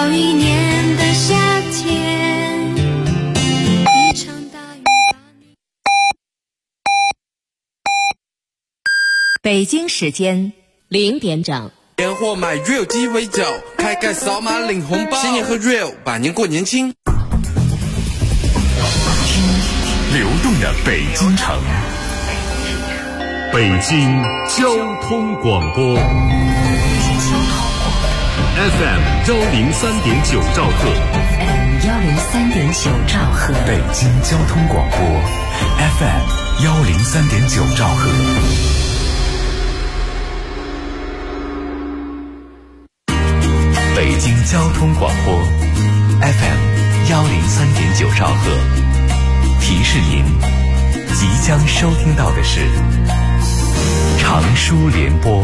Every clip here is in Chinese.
好一年的夏天，一场大雨把你。 北京时间0点整。 年货买 real 鸡尾酒，开盖扫码领红包，新年喝 real， 百年过年轻。 流动的北京城，北京交通广播 FM 103.9兆赫 FM 103.9兆赫， 北京交通广播 FM 103.9兆赫。北京交通广播 FM 103.9兆赫，提示您即将收听到的是长舒联播。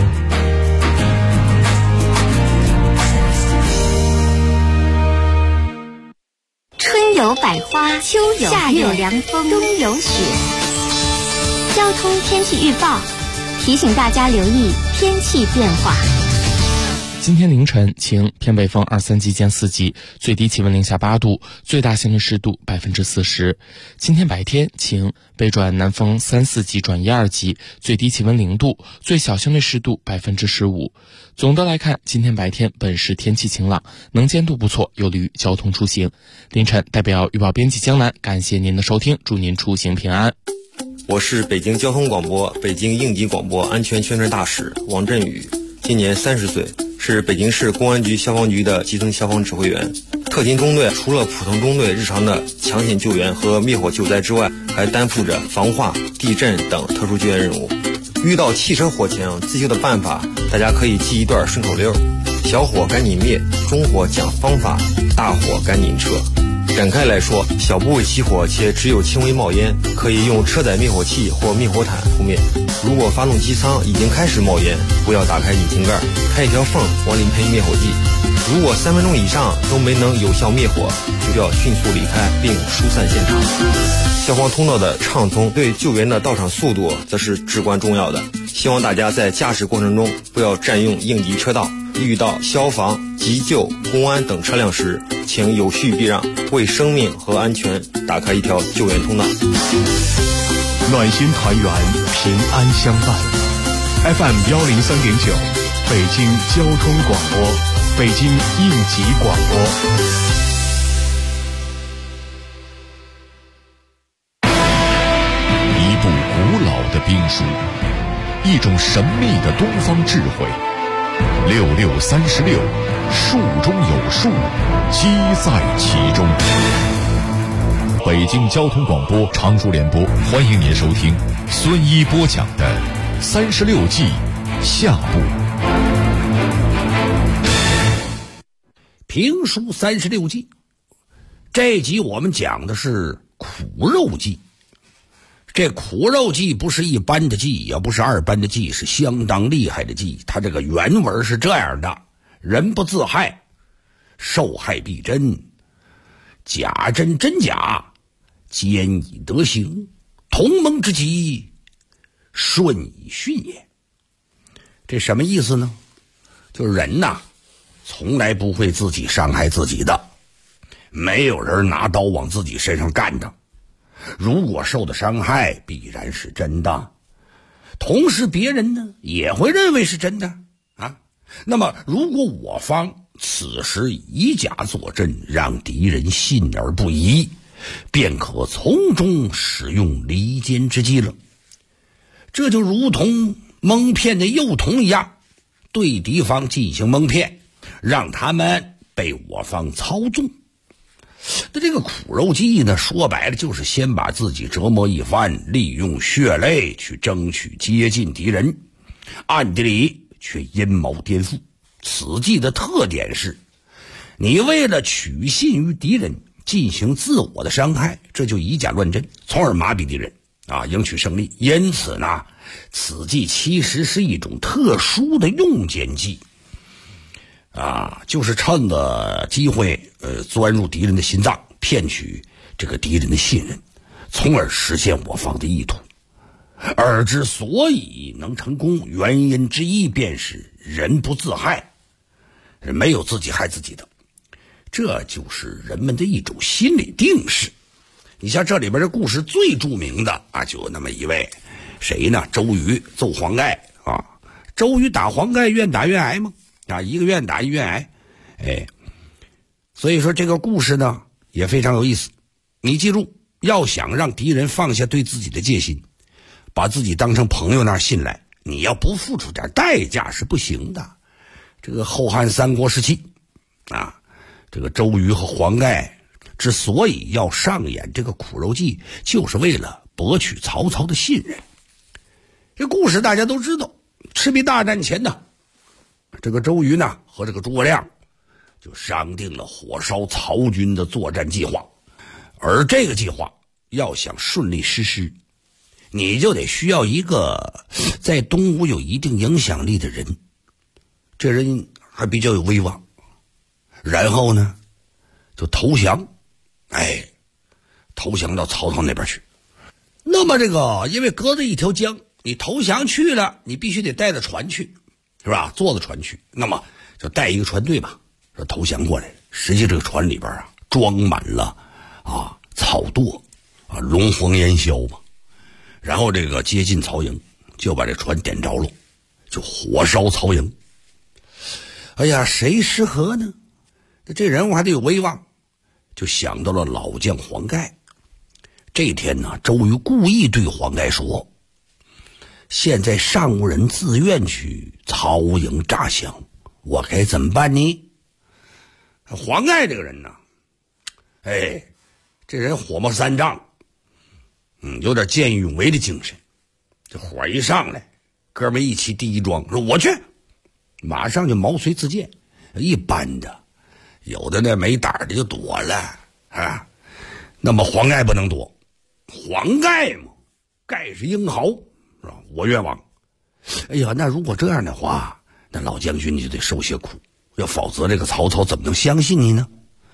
春有百花，秋有夏有凉风，冬有雪。交通天气预报提醒大家留意天气变化。 今天凌晨晴，偏北风2、3级见4级，最低气温零下8度，最大相对湿度40%。今天白天晴，北转南风3、4级转1、2级，最低气温0度，最小相对湿度15%。总的来看，今天白天本市天气晴朗，能见度不错，有利于交通出行。凌晨代表预报编辑江南，感谢您的收听，祝您出行平安。 我是北京交通广播北京应急广播安全宣传大使王振宇，今年30岁，是北京市公安局消防局的基层消防指挥员。特勤中队除了普通中队日常的抢险救援和灭火救灾之外，还担负着防化、地震等特殊救援任务。遇到汽车火情，自救的办法大家可以记一段顺口溜：小火赶紧灭，中火讲方法，大火赶紧撤。展开来说，小部位起火且只有轻微冒烟，可以用车载灭火器或灭火毯扑灭。如果发动机舱已经开始冒烟，不要打开引擎盖，开一条缝往里喷灭火剂。如果3分钟以上都没能有效灭火，就要迅速离开并疏散现场。消防通道的畅通对救援的到场速度则是至关重要的。希望大家在驾驶过程中不要占用应急车道，遇到消防、急救、公安等车辆时，请有序避让，为生命和安全打开一条救援通道。 暖心团圆，平安相伴。FM 103.9，北京交通广播，北京应急广播。一部古老的兵书，一种神秘的东方智慧。6636，术中有术，机在其中。北京交通广播长舒联播，欢迎您收听孙一播讲的36计下部。 评书36计，这集我们讲的是苦肉计。这苦肉计不是一般的计，也不是二般的计，是相当厉害的计。它这个原文是这样的：人不自害，受害必真，假真真假，奸以德行，同盟之极，顺以训也。这什么意思呢？就是人呐，从来不会自己伤害自己的，没有人拿刀往自己身上干的。如果受的伤害必然是真的，同时别人呢也会认为是真的啊。那么如果我方此时以假作真，让敌人信而不疑，便可从中使用离间之计了。这就如同蒙骗的幼童一样，对敌方进行蒙骗，让他们被我方操纵。那这个苦肉计呢，说白了就是先把自己折磨一番，利用血泪去争取接近敌人，暗地里却阴谋颠覆。此计的特点是，你为了取信于敌人，进行自我的伤害，这就以假乱真，从而麻痹敌人啊，赢取胜利。因此呢，此计其实是一种特殊的用奸计啊，就是趁着机会钻入敌人的心脏，骗取这个敌人的信任，从而实现我方的意图。而之所以能成功，原因之一便是人不自害，没有自己害自己的。 这就是人们的一种心理定势。你像这里边的故事最著名的啊，就有那么一位谁呢？周瑜揍黄盖啊，周瑜打黄盖愿打愿挨嘛，啊，一个愿打一愿挨，哎，所以说这个故事呢也非常有意思。你记住，要想让敌人放下对自己的戒心，把自己当成朋友那儿信赖，你要不付出点代价是不行的。这个后汉三国时期啊，这个周瑜和黄盖之所以要上演这个苦肉计，就是为了博取曹操的信任。这故事大家都知道，赤壁大战前呢，这个周瑜呢和这个诸葛亮就商定了火烧曹军的作战计划。而这个计划要想顺利实施，你就得需要一个在东吴有一定影响力的人，这人还比较有威望，然后呢就投降，投降到曹操那边去。那么这个因为隔着一条江，你投降去了，你必须得带着船去，是吧？坐着船去，那么就带一个船队吧，说投降过来。实际这个船里边啊装满了草垛啊，龙黄烟硝嘛。然后这个接近曹营，就把这船点着了，就火烧曹营。哎呀，谁适合呢？这人物还得有威望，就想到了老将黄盖。这天呢，周瑜故意对黄盖说：“现在尚无人自愿去曹营诈降，我该怎么办呢？”黄盖这个人呢，这人火冒三丈，有点见义勇为的精神。这火一上来，哥们一起第一桩，说我去，马上就毛遂自荐。一般的，有的呢没胆的就躲了啊。那么黄盖不能躲，黄盖嘛，盖是英豪，是吧？我愿往。哎呀，那如果这样的话，那老将军你就得受些苦，要否则这个曹操怎么能相信你呢？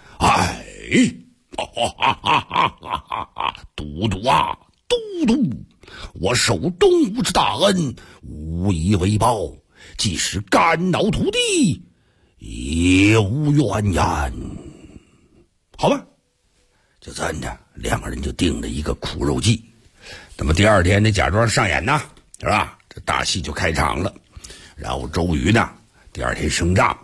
都督啊，都督，我受东吴之大恩，无以为报，即使肝脑涂地，也无怨言。好吧，就这样着，两个人就定了一个苦肉计。那么第二天得假装上演呐，是吧？这大戏就开场了。然后周瑜呢，第二天升帐，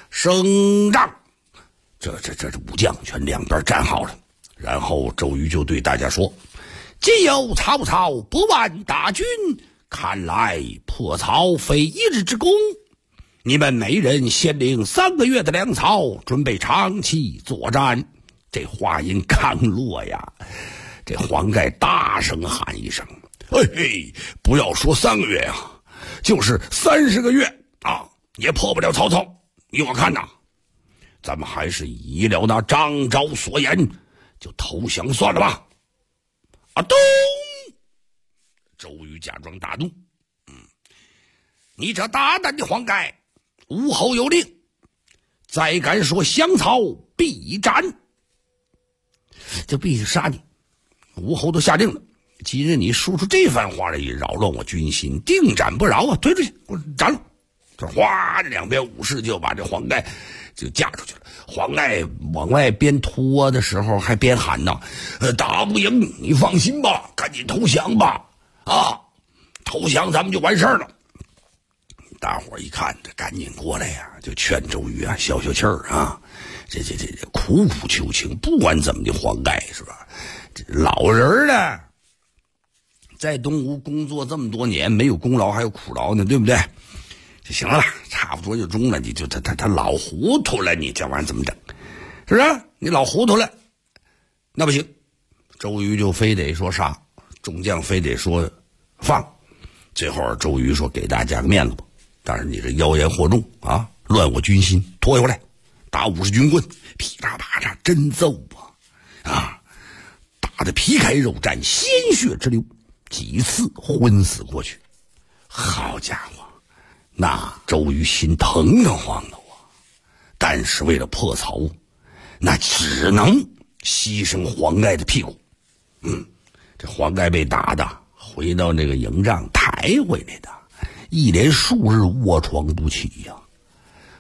这武将全两边站好了。然后周瑜就对大家说：“今有曹操100万大军，看来破曹非一日之功。你们每人先领3个月的粮草，准备长期作战。”这话音刚落呀，这黄盖大声喊一声：“不要说3个月啊，就是30个月啊，也破不了曹操。依我看呐，咱们还是依了那张昭所言，就投降算了吧。”咚！周瑜假装大怒：“你这大胆的黄盖，吴侯有令，再敢说降曹，必斩！就必须杀你。吴侯都下令了，今日你说出这番话来，扰乱我军心，定斩不饶啊！推出去，给我斩了！”这哗，这两边武士就把这黄盖就架出去了。黄盖往外边拖的时候还边喊呢：“打不赢你放心吧，赶紧投降吧！啊，投降咱们就完事儿了。”大伙一看，这赶紧过来呀，就劝周瑜啊消消气儿啊，这苦苦求情。不管怎么的，黄盖是吧？这老人呢，在东吴工作这么多年，没有功劳还有苦劳呢，对不对？就行了，差不多就中了。你就他老糊涂了，你这玩意儿怎么整？是不是？你老糊涂了，那不行。周瑜就非得说杀，众将非得说放。最后周瑜说给大家个面子吧，但是你这妖言惑众啊，乱我军心，拖回来，打50军棍，噼啪啪嚓真揍啊！打得皮开肉绽，鲜血直流，几次昏死过去。好家伙！那周瑜心腾腾慌的但是为了破曹，那只能牺牲黄盖的屁股。这黄盖被打的回到那个营帐抬回来的，一连数日卧床不起呀。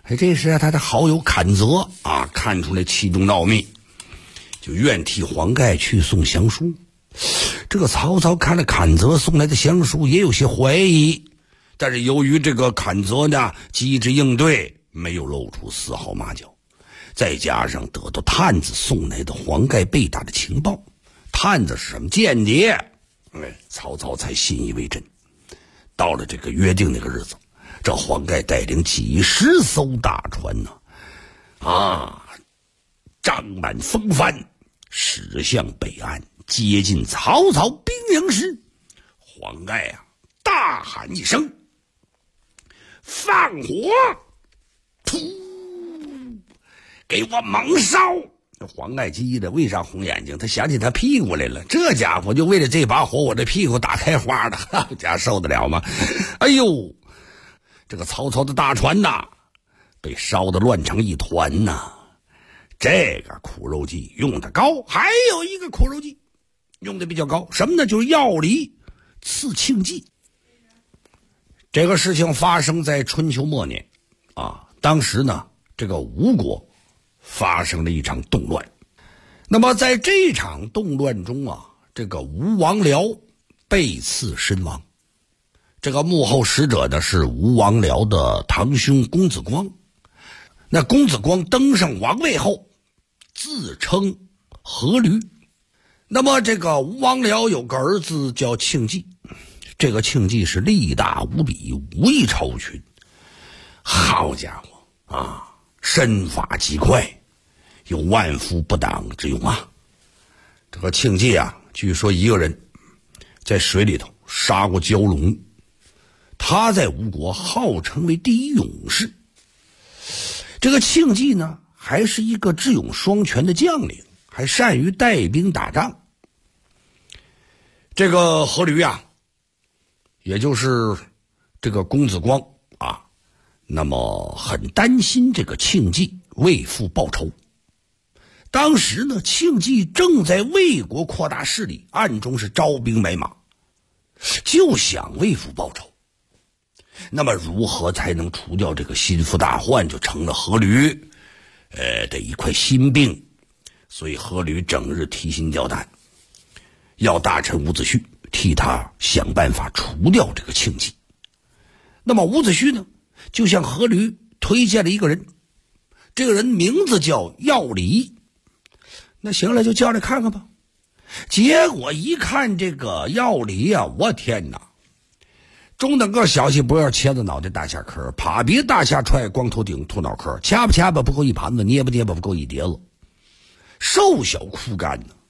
这时他的好友阚泽啊，看出来气动闹密，就愿替黄盖去送降书。这个曹操看了阚泽送来的降书，也有些怀疑，但是由于这个阚泽呢机智应对，没有露出丝毫马脚，再加上得到探子送来的黄盖被打的情报，探子是什么间谍，曹操才信以为真。到了这个约定那个日子，这黄盖带领几十艘大船呢，张满风帆，驶向北岸，接近曹操兵营时，黄盖大喊一声：“放火！”噗，给我猛烧！黄盖急的为啥红眼睛？他想起他屁股来了，这家伙就为了这把火，我这屁股打开花的，好家伙受得了吗？哎呦，这个曹操的大船呐，被烧得乱成一团呐。这个苦肉计用的高，还有一个苦肉计用的比较高，什么呢？就是药离刺庆忌。这个事情发生在春秋末年啊，当时呢，这个吴国发生了一场动乱。那么在这场动乱中啊，这个吴王僚被刺身亡。这个幕后使者呢是吴王僚的堂兄公子光。那公子光登上王位后，自称阖闾。那么这个吴王僚有个儿子叫庆忌，这个庆忌是力大无比，武艺超群，好家伙啊，身法极快，有万夫不挡之勇啊。这个庆忌啊，据说一个人在水里头杀过蛟龙，他在吴国号称为第一勇士。这个庆忌呢，还是一个智勇双全的将领，还善于带兵打仗。这个阖闾啊，也就是这个公子光啊，那么很担心这个庆忌为父报仇。当时呢，庆忌正在魏国扩大势力，暗中是招兵买马，就想为父报仇。那么如何才能除掉这个心腹大患，就成了阖闾的一块心病。所以阖闾整日提心吊胆，要大臣伍子胥替他想办法除掉这个庆忌。那么伍子胥呢，就向阖闾推荐了一个人，这个人名字叫药离。那行了，就叫来看看吧。结果一看这个药离啊，我天哪！中等个小细脖，茄子脑袋大下壳，趴鼻大下踹，光头顶秃脑壳，掐吧掐吧不够一盘子，捏吧捏吧不够一碟子，瘦小枯干呢。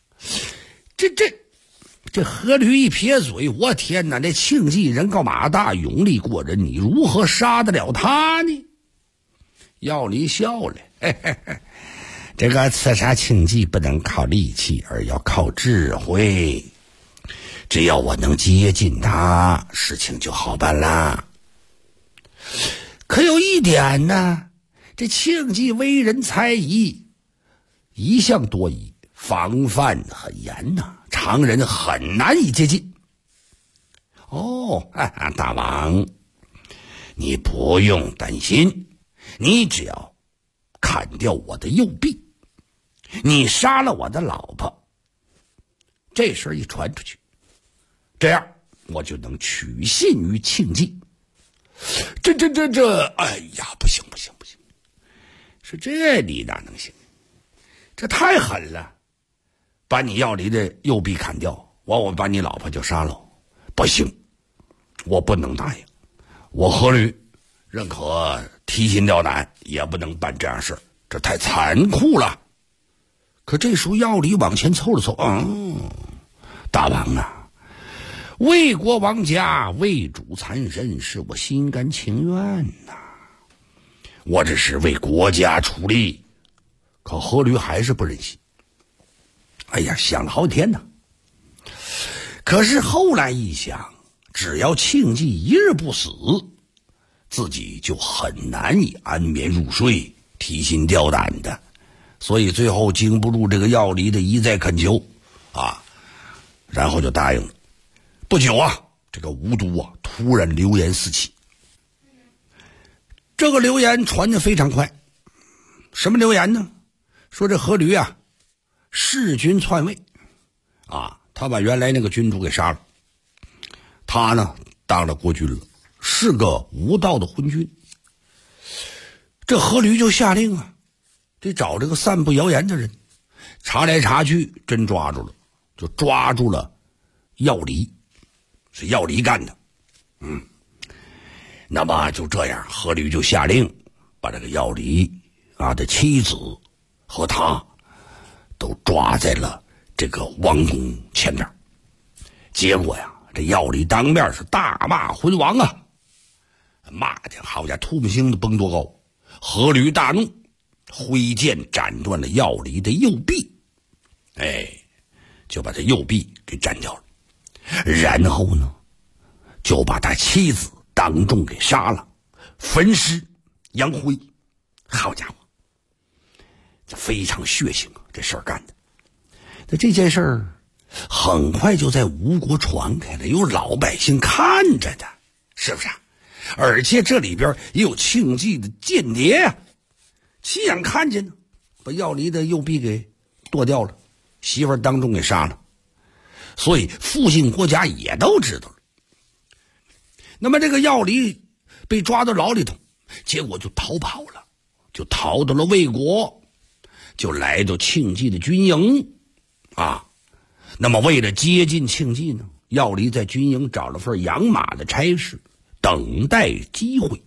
这阖闾一撇嘴，我天哪！这庆忌人高马大，勇力过人，你如何杀得了他呢？药离笑了，嘿嘿嘿，这个刺杀庆忌不能靠力气，而要靠智慧。只要我能接近他，事情就好办啦。可有一点呢，这庆忌为人猜疑，一向多疑，防范很严呐，常人很难以接近。大王，你不用担心，你只要砍掉我的右臂，你杀了我的老婆，这事儿一传出去，这样我就能取信于庆忌。哎呀，不行，是这你哪能行？这太狠了，把你药离的右臂砍掉，我把你老婆就杀了，不行，我不能答应。我阖闾认可提心吊胆，也不能办这样事，这太残酷了。可这时候药离往前凑了凑，大王啊，魏国王家为主残身，是我心甘情愿呐，我只是为国家出力。可阖闾还是不忍心，哎呀，想了好几天呢。可是后来一想，只要庆忌一日不死，自己就很难以安眠入睡，提心吊胆的。所以最后经不住这个药离的一再恳求啊，然后就答应了。不久啊，这个吴都啊突然流言四起， 这个流言传得非常快。什么流言呢？说这阖闾啊弑君篡位啊，他把原来那个君主给杀了，他呢当了国君了，是个无道的昏君。这阖闾就下令啊，得找这个散布谣言的人，查来查去真抓住了，就抓住了药离，是药离干的。那么就这样，阖闾就下令把这个药离的妻子和他都抓在了这个王宫前面。结果呀，这药离当面是大骂昏王啊，骂的好家伙，吐沫星子崩多高。阖闾大怒，挥剑斩断了药离的右臂，就把这右臂给斩掉了。然后呢，就把他妻子当众给杀了，焚尸扬灰。好家伙，这非常血腥啊，这事儿干的。那这件事儿很快就在吴国传开了，有老百姓看着的，是不是啊？而且这里边也有庆忌的间谍啊，亲眼看见呢，把药离的右臂给剁掉了，媳妇儿当众给杀了，所以附近国家也都知道了。那么这个药离被抓到牢里头，结果就逃跑了，就逃到了魏国，就来到庆忌的军营啊。那么为了接近庆忌呢，药离在军营找了份养马的差事，等待机会。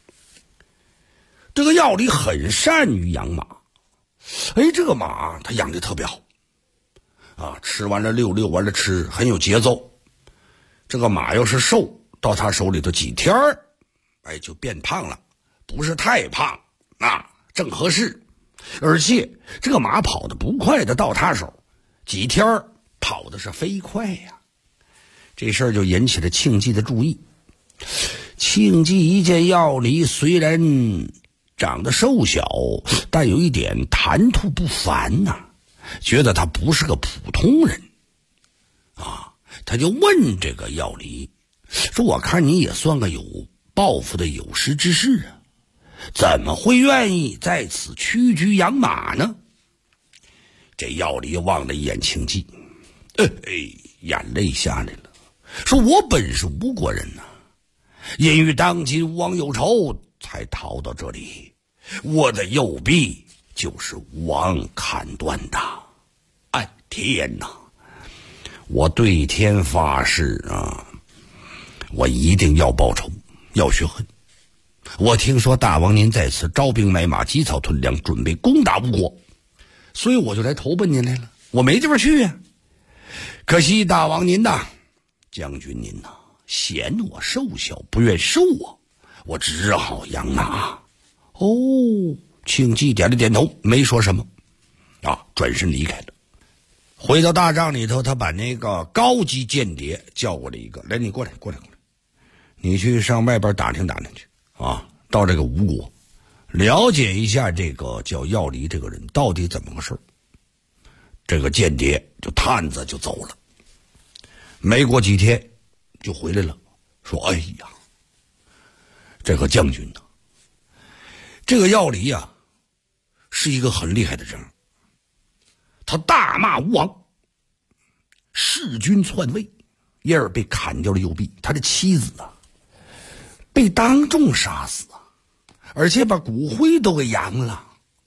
这个药离很善于养马，这个马他养的特别好啊，吃完了遛，遛完了吃，很有节奏。这个马要是瘦，到他手里头几天就变胖了，不是太胖啊，正合适。而且这个马跑得不快的，到他手几天跑的是飞快呀。这事儿就引起了庆忌的注意。庆忌一见药离虽然长得瘦小，但有一点谈吐不凡呐，觉得他不是个普通人啊。他就问这个药离说，我看你也算个有抱负的有识之士啊，怎么会愿意在此屈居养马呢？这药离望了一眼庆忌，眼泪下来了，说我本是吴国人呐，因与当今吴王有仇，才逃到这里。我的右臂就是吴王砍断的。天哪！我对天发誓啊，我一定要报仇，要雪恨。我听说大王您在此招兵买马，积草屯粮，准备攻打吴国，所以我就来投奔您来了。我没地方去呀。可惜大王您呐，将军您呐，嫌我瘦小，不愿收我只好养马。庆忌点了点头，没说什么转身离开了。回到大帐里头，他把那个高级间谍叫过来一个，来，你过来，你去上外边打听打听去到这个吴国了解一下这个叫药离这个人到底怎么个事儿。这个间谍就探子就走了，没过几天就回来了，说这个将军这个药离是一个很厉害的人，他大骂吴王，弑君篡位，因而被砍掉了右臂。他的妻子被当众杀死而且把骨灰都给扬了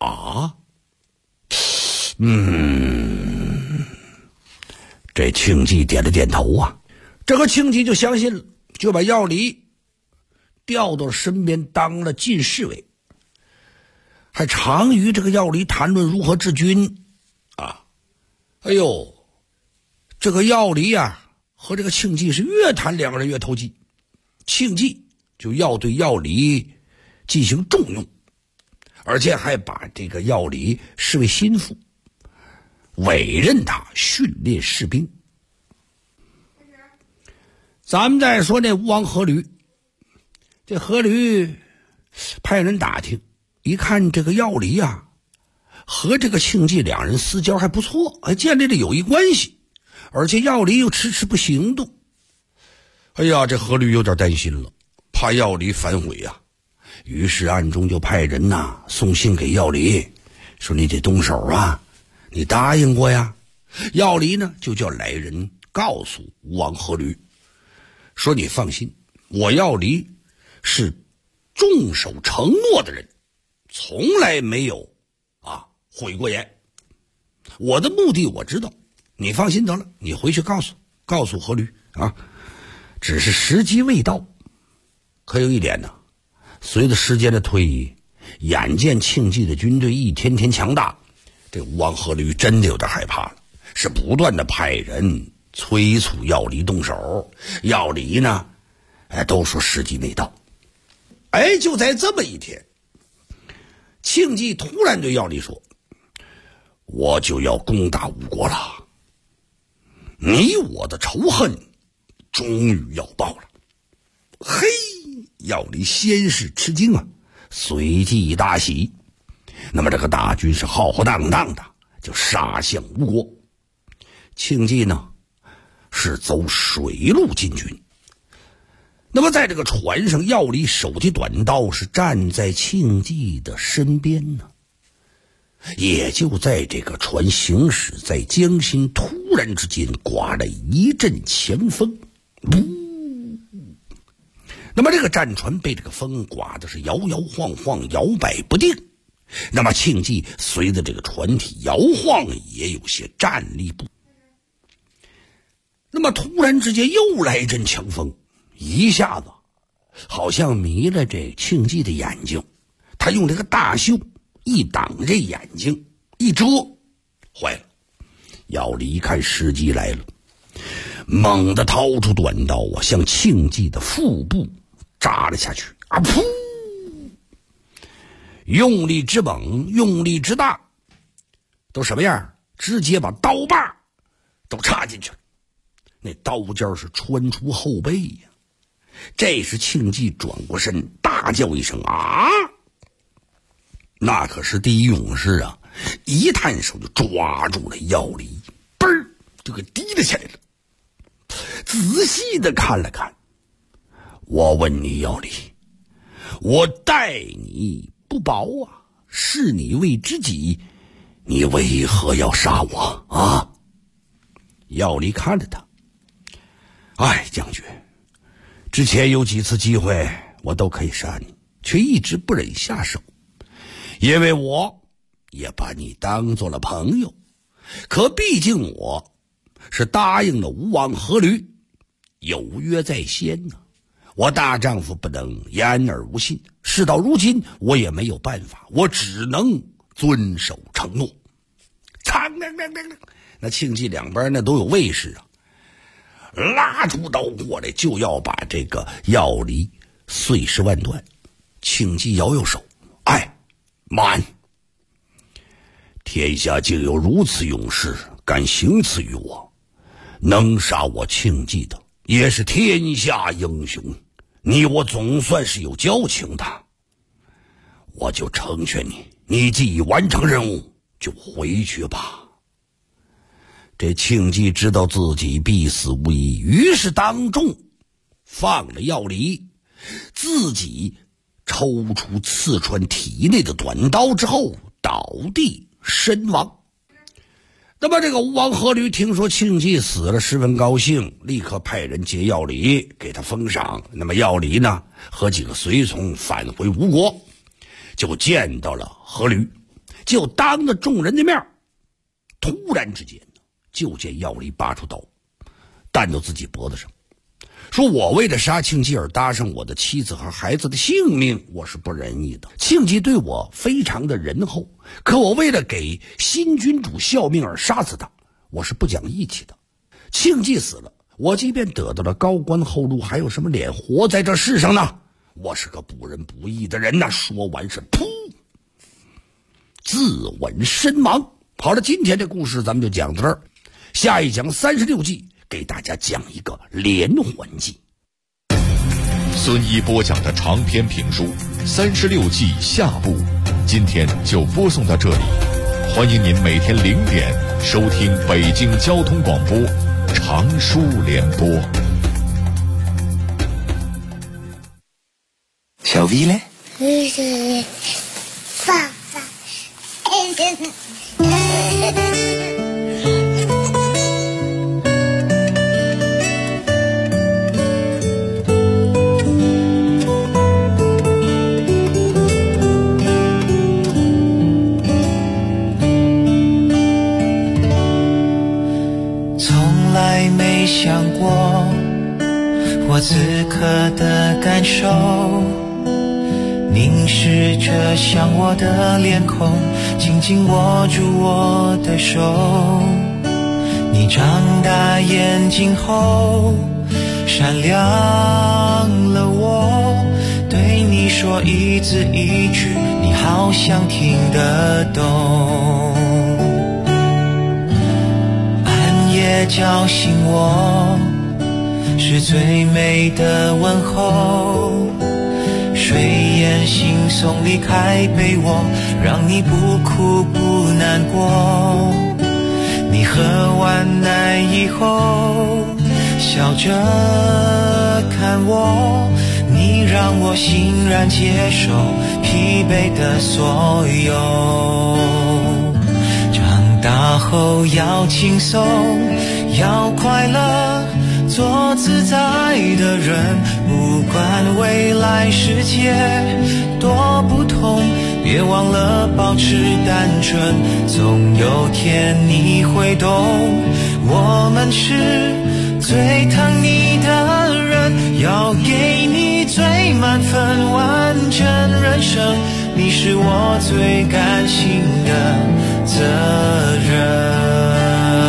这庆忌点了点头这个庆忌就相信了，就把药离调到身边当了进侍卫，还常与这个药离谈论如何治军这个药离和这个庆忌是越谈两个人越投机，庆忌就要对药离进行重用，而且还把这个药离视为心腹，委任他训练士兵。咱们再说那吴王阖闾，这阖闾派人打听，一看这个药离和这个庆忌两人私交还不错，还建立了友谊关系，而且药离又迟迟不行动。这阖闾有点担心了，怕药离反悔于是暗中就派人送信给药理，说你得动手啊，你答应过呀。药理呢就叫来人告诉吴王阖闾，说你放心，我药理是重守承诺的人，从来没有毁过言。我的目的我知道，你放心得了，你回去告诉阖闾啊，只是时机未到。可有一点呢，随着时间的推移，眼见庆忌的军队一天天强大，这吴王阖闾真的有点害怕了，是不断的派人催促药理动手。药理呢都说时机未到。就在这么一天，庆忌突然对药理说，我就要攻打吴国了，你我的仇恨终于要报了。嘿，药理先是吃惊啊，随即大喜。那么这个大军是浩浩荡荡的就杀向吴国。庆忌呢是走水路进军。那么在这个船上，药理手提短刀是站在庆忌的身边呢。也就在这个船行驶在江心，突然之间刮了一阵强风，那么这个战船被这个风刮的是摇摇晃晃，摇摆不定。那么庆忌随着这个船体摇晃，也有些站立不。那么突然之间又来一阵强风，一下子好像迷了这庆忌的眼睛，他用这个大袖一挡这眼睛，一遮，坏了。药理一看时机来了，猛地掏出短刀向庆忌的腹部扎了下去。噗！用力之猛，用力之大，都什么样？直接把刀把都插进去了，那刀尖是穿出后背呀。这时庆忌转过身，大叫一声啊！那可是第一勇士啊，一探手就抓住了药理，嘣儿就给提了起来了。仔细的看了看，我问你药理，我待你不薄啊，视你为知己，你为何要杀我啊？药理看着他，将军，之前有几次机会我都可以杀你，却一直不忍下手，因为我也把你当做了朋友。可毕竟我是答应了吴王阖闾，有约在先呢，我大丈夫不能言而无信。事到如今我也没有办法，我只能遵守承诺。那庆忌两边那都有卫士啊，拉出刀过来就要把这个药理碎尸万段。庆忌摇摇手，慢！天下竟有如此勇士敢行此于我，能杀我庆忌的也是天下英雄，你我总算是有交情的。我就成全你，你既已完成任务，就回去吧。这庆忌知道自己必死无疑，于是当众放了药理，自己抽出刺穿体内的短刀之后倒地身亡。那么这个吴王阖闾听说庆忌死了，十分高兴，立刻派人接药理，给他封赏。那么药理呢和几个随从返回吴国，就见到了阖闾，就当着众人的面，突然之间就见药理拔出刀弹到自己脖子上，说我为了杀庆忌而搭上我的妻子和孩子的性命，我是不仁义的。庆忌对我非常的仁厚，可我为了给新君主效命而杀死他，我是不讲义气的。庆忌死了，我即便得到了高官厚禄，还有什么脸活在这世上呢？我是个不仁不义的人呐！说完是噗，自刎身亡。好了，今天这故事咱们就讲到这儿，下一讲36计，给大家讲一个连环计。 孙一播讲的长篇评书《36计》下部，今天就播送到这里。欢迎您每天0点收听北京交通广播长书联播。 小 V 嘞， 爸爸。 从来没想过我此刻的感受，凝视着像我的脸孔，紧紧握住我的手。你张大眼睛后闪亮了我，对你说一字一句，你好像听得懂。半夜叫醒我是最美的问候，睡眼惺忪离开被窝，让你不哭不难过。你喝完奶以后笑着看我，你让我欣然接受疲惫的所有。长大后要轻松，要快乐，做自在的人，不管未来世界多不同，别忘了保持单纯，总有天你会懂，我们是最疼你的人，要给你最满分完整人生，你是我最甘心的责任。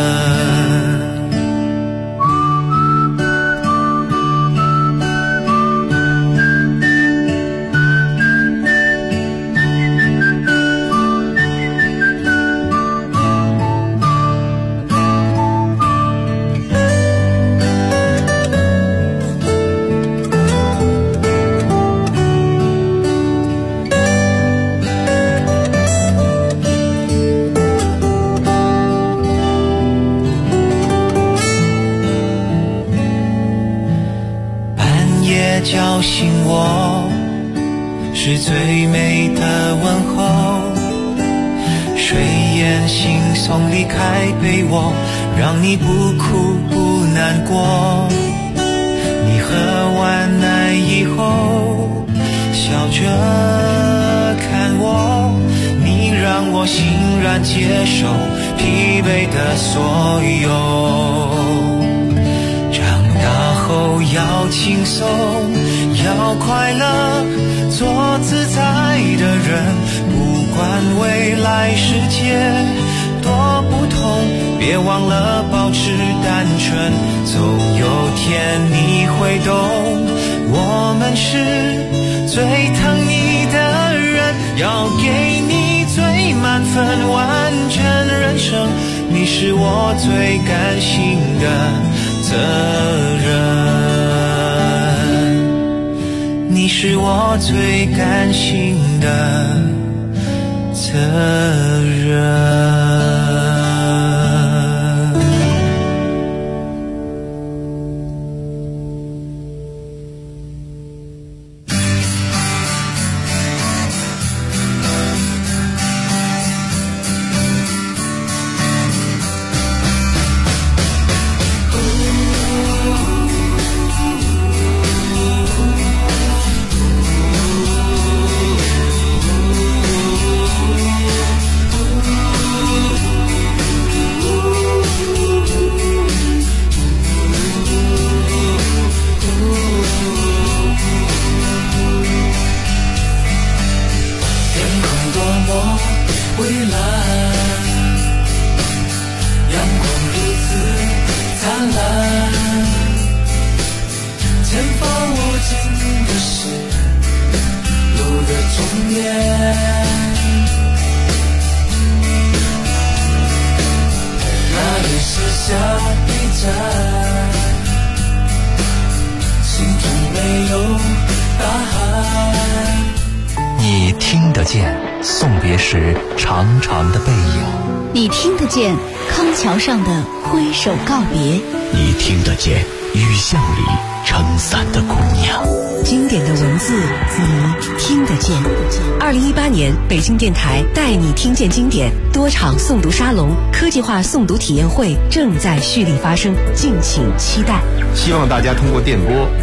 叫醒我是最美的问候，睡眼惺忪离开被窝，让你不哭不难过。你喝完奶以后笑着看我，你让我欣然接受疲惫的所有。后要轻松，要快乐，做自在的人，不管未来世界多不同，别忘了保持单纯，总有天你会懂，我们是最疼你的人，要给你最满分完整人生，你是我最甘心的责任，你是我最甘心的责任。 你听得见送别时长长的背影， 你听得见康桥上的挥手告别， 你听得见雨巷里撑伞的姑娘。 经典的文字你听得见。2018年北京电台带你听见经典多场诵读沙龙、科技化诵读体验会正在蓄力发生，敬请期待。 希望大家通过电波